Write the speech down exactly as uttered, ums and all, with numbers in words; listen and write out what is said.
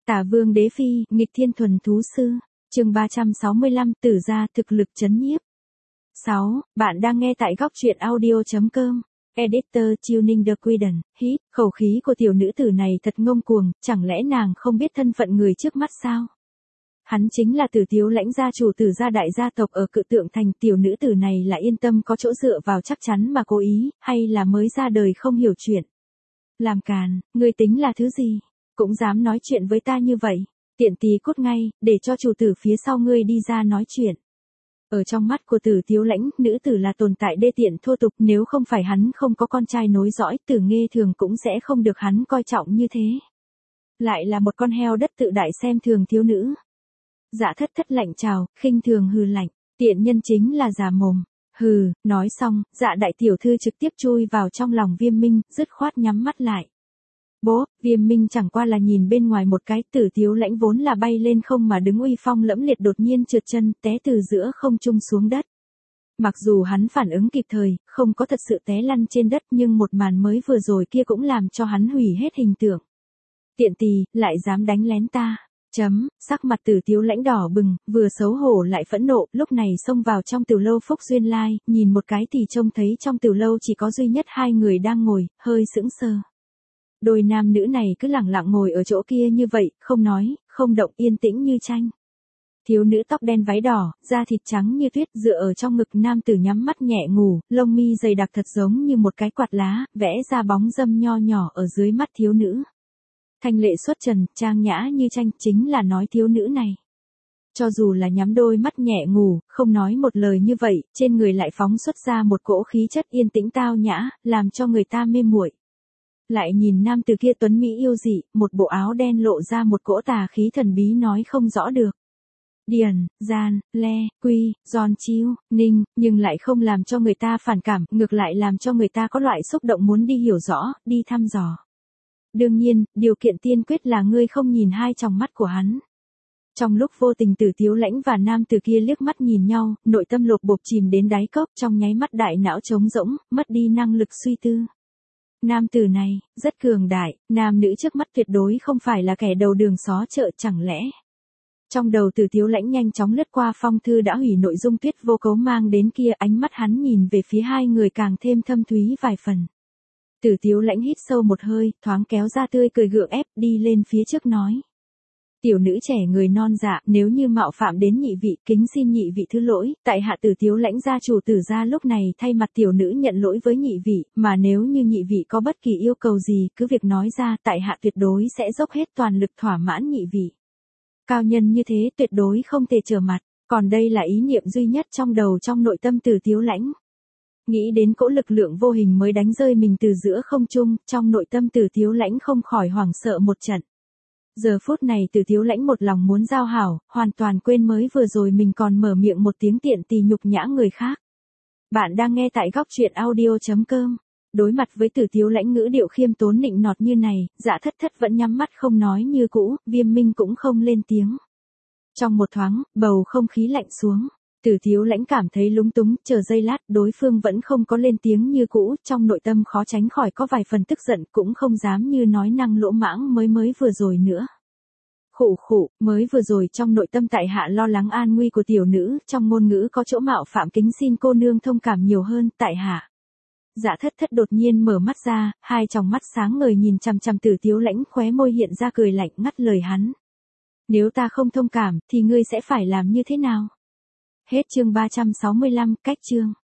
Tả Vương Đế Phi, nghịch thiên thuần thú sư. Chương ba trăm sáu mươi lăm, Tử gia thực lực chấn nhiếp. sáu. Bạn đang nghe tại góc truyện audio chấm com. Editor Tuning The Quiden, hít, khẩu khí của tiểu nữ tử này thật ngông cuồng, chẳng lẽ nàng không biết thân phận người trước mắt sao? Hắn chính là Tử Tiếu Lãnh gia chủ Tử gia đại gia tộc ở Cự Tượng Thành, tiểu nữ tử này là yên tâm có chỗ dựa vào chắc chắn mà cố ý, hay là mới ra đời không hiểu chuyện? Làm càn, ngươi tính là thứ gì? Cũng dám nói chuyện với ta như vậy, tiện tì cút ngay, để cho chủ tử phía sau ngươi đi ra nói chuyện. Ở trong mắt của Tử Tiếu Lãnh, nữ tử là tồn tại đê tiện thô tục, nếu không phải hắn không có con trai nối dõi, Tử Nghê Thường cũng sẽ không được hắn coi trọng như thế. Lại là một con heo đất tự đại xem thường thiếu nữ. Dạ thất thất lạnh chào, khinh thường hừ lạnh, tiện nhân chính là già mồm. Hừ, nói xong, dạ đại tiểu thư trực tiếp chui vào trong lòng Viêm Minh, dứt khoát nhắm mắt lại. Bố, Viêm Minh chẳng qua là nhìn bên ngoài một cái, Tử Tiếu Lãnh vốn là bay lên không mà đứng uy phong lẫm liệt đột nhiên trượt chân, té từ giữa không trung xuống đất. Mặc dù hắn phản ứng kịp thời, không có thật sự té lăn trên đất, nhưng một màn mới vừa rồi kia cũng làm cho hắn hủy hết hình tượng. Tiện tì, lại dám đánh lén ta. Chấm, sắc mặt Tử Tiếu Lãnh đỏ bừng, vừa xấu hổ lại phẫn nộ, lúc này xông vào trong tiểu lâu Phúc Duyên Lai, nhìn một cái thì trông thấy trong tiểu lâu chỉ có duy nhất hai người đang ngồi, hơi sững sờ. Đôi nam nữ này cứ lẳng lặng ngồi ở chỗ kia như vậy, không nói, không động, yên tĩnh như tranh. Thiếu nữ tóc đen váy đỏ, da thịt trắng như tuyết, dựa ở trong ngực nam tử nhắm mắt nhẹ ngủ, lông mi dày đặc thật giống như một cái quạt lá, vẽ ra bóng dâm nho nhỏ ở dưới mắt thiếu nữ. Thanh lệ xuất trần, trang nhã như tranh, chính là nói thiếu nữ này. Cho dù là nhắm đôi mắt nhẹ ngủ, không nói một lời như vậy, trên người lại phóng xuất ra một cỗ khí chất yên tĩnh tao nhã, làm cho người ta mê muội. Lại nhìn nam từ kia tuấn mỹ yêu dị, một bộ áo đen lộ ra một cỗ tà khí thần bí nói không rõ được. Điền, gian, le, quy, giòn chiêu, ninh, nhưng lại không làm cho người ta phản cảm, ngược lại làm cho người ta có loại xúc động muốn đi hiểu rõ, đi thăm dò. Đương nhiên, điều kiện tiên quyết là ngươi không nhìn hai tròng mắt của hắn. Trong lúc vô tình Tử Tiếu Lãnh và nam từ kia liếc mắt nhìn nhau, nội tâm lột bột chìm đến đáy cốc, trong nháy mắt đại não trống rỗng, mất đi năng lực suy tư. Nam tử này, rất cường đại, nam nữ trước mắt tuyệt đối không phải là kẻ đầu đường xó chợ chẳng lẽ. Trong đầu Tử Tiếu Lãnh nhanh chóng lướt qua phong thư đã hủy nội dung Tuyết Vô Cấu mang đến kia, ánh mắt hắn nhìn về phía hai người càng thêm thâm thúy vài phần. Tử Tiếu Lãnh hít sâu một hơi, thoáng kéo ra tươi cười gượng ép, đi lên phía trước nói. Tiểu nữ trẻ người non dạ, nếu như mạo phạm đến nhị vị, kính xin nhị vị thứ lỗi, tại hạ Tử Tiếu Lãnh gia chủ Tử gia lúc này thay mặt tiểu nữ nhận lỗi với nhị vị, mà nếu như nhị vị có bất kỳ yêu cầu gì, cứ việc nói ra, tại hạ tuyệt đối sẽ dốc hết toàn lực thỏa mãn nhị vị. Cao nhân như thế tuyệt đối không thể trở mặt, còn đây là ý niệm duy nhất trong đầu trong nội tâm Tử Tiếu Lãnh. Nghĩ đến cỗ lực lượng vô hình mới đánh rơi mình từ giữa không trung, trong nội tâm Tử Tiếu Lãnh không khỏi hoảng sợ một trận. Giờ phút này Tử Tiếu Lãnh một lòng muốn giao hảo, hoàn toàn quên mới vừa rồi mình còn mở miệng một tiếng tiện tì nhục nhã người khác. Bạn đang nghe tại góc truyện audio chấm com. Đối mặt với Tử Tiếu Lãnh ngữ điệu khiêm tốn nịnh nọt như này, Dạ thất thất vẫn nhắm mắt không nói như cũ, Viêm Minh cũng không lên tiếng. Trong một thoáng, bầu không khí lạnh xuống. Tử Tiếu Lãnh cảm thấy lúng túng, chờ giây lát, đối phương vẫn không có lên tiếng như cũ, trong nội tâm khó tránh khỏi có vài phần tức giận, cũng không dám như nói năng lỗ mãng mới mới vừa rồi nữa. Khụ khụ, mới vừa rồi trong nội tâm tại hạ lo lắng an nguy của tiểu nữ, trong ngôn ngữ có chỗ mạo phạm, kính xin cô nương thông cảm nhiều hơn, tại hạ. Dạ thất thất đột nhiên mở mắt ra, hai tròng mắt sáng ngời nhìn chằm chằm Tử Tiếu Lãnh, khóe môi hiện ra cười lạnh ngắt lời hắn. Nếu ta không thông cảm, thì ngươi sẽ phải làm như thế nào? Hết chương ba trăm sáu mươi lăm, cách chương.